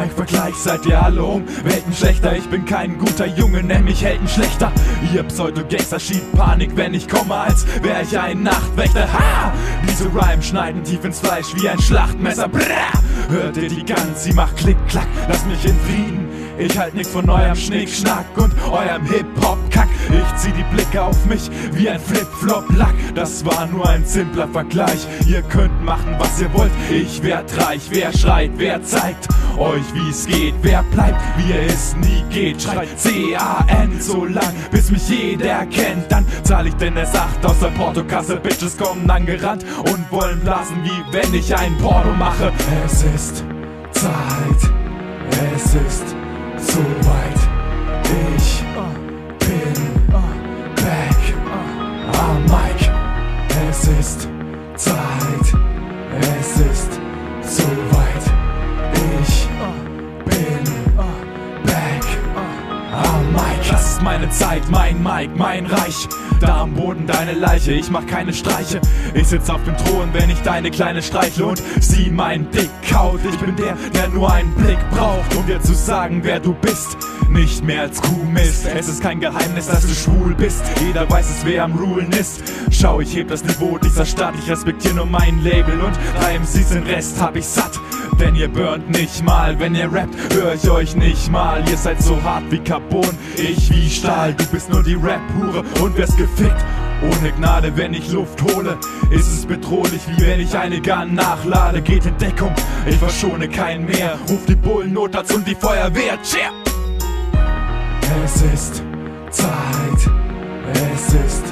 Mike, Vergleich, seid ihr alle um Welten schlechter, ich bin kein guter Junge, nenn mich Heldenschlechter. Ihr Pseudo-Gangster schiebt Panik, wenn ich komme, als wär ich ein Nachtwächter. Ha! Diese Rhymes schneiden tief ins Fleisch wie ein Schlachtmesser. Brrr! Hört ihr die Guns, sie macht Klick-Klack, lasst mich in Frieden. Ich halt nix von eurem Schnick-Schnack und eurem Hip-Hop-Kack. Ich zieh die Blicke auf mich wie ein Flip-Flop-Lack. Das war nur ein simpler Vergleich. Ihr könnt machen, was ihr wollt. Ich werd reich, wer schreit, wer zeigt euch, wie's geht. Wer bleibt, wie es nie geht. Schreit C-A-N so lang, bis mich jeder kennt. Dann zahl ich den S8 aus der Portokasse. Bitches kommen angerannt und wollen blasen, wie wenn ich ein Porno mache. Es ist Zeit, es ist soweit, ich bin back am Mic. Es ist Zeit, es ist soweit, ich bin back am Mic. Das ist meine Zeit, mein Mic, mein Reich. Da am Boden deine Leiche, ich mach keine Streiche. Ich sitz auf dem Thron, wenn ich deine Kleine streichle und sieh mein Dickhaut. Ich bin der, der nur einen Blick braucht, um dir zu sagen, wer du bist. Nicht mehr als Kuhmist, es ist kein Geheimnis, dass du schwul bist. Jeder weiß es, wer am Rulen ist. Schau, ich heb das Niveau dieser Stadt, ich respektiere nur mein Label und 3 MCs, den Rest hab ich satt. Denn ihr burnt nicht mal, wenn ihr rappt, hör ich euch nicht mal. Ihr seid so hart wie Carbon, ich wie Stahl. Du bist nur die Rap-Hure und wirst gefickt. Ohne Gnade, wenn ich Luft hole, ist es bedrohlich, wie wenn ich eine Gun nachlade. Geht in Deckung, ich verschone keinen mehr. Ruf die Bullen, Notarzt und die Feuerwehr. Cheer! Es ist Zeit, es ist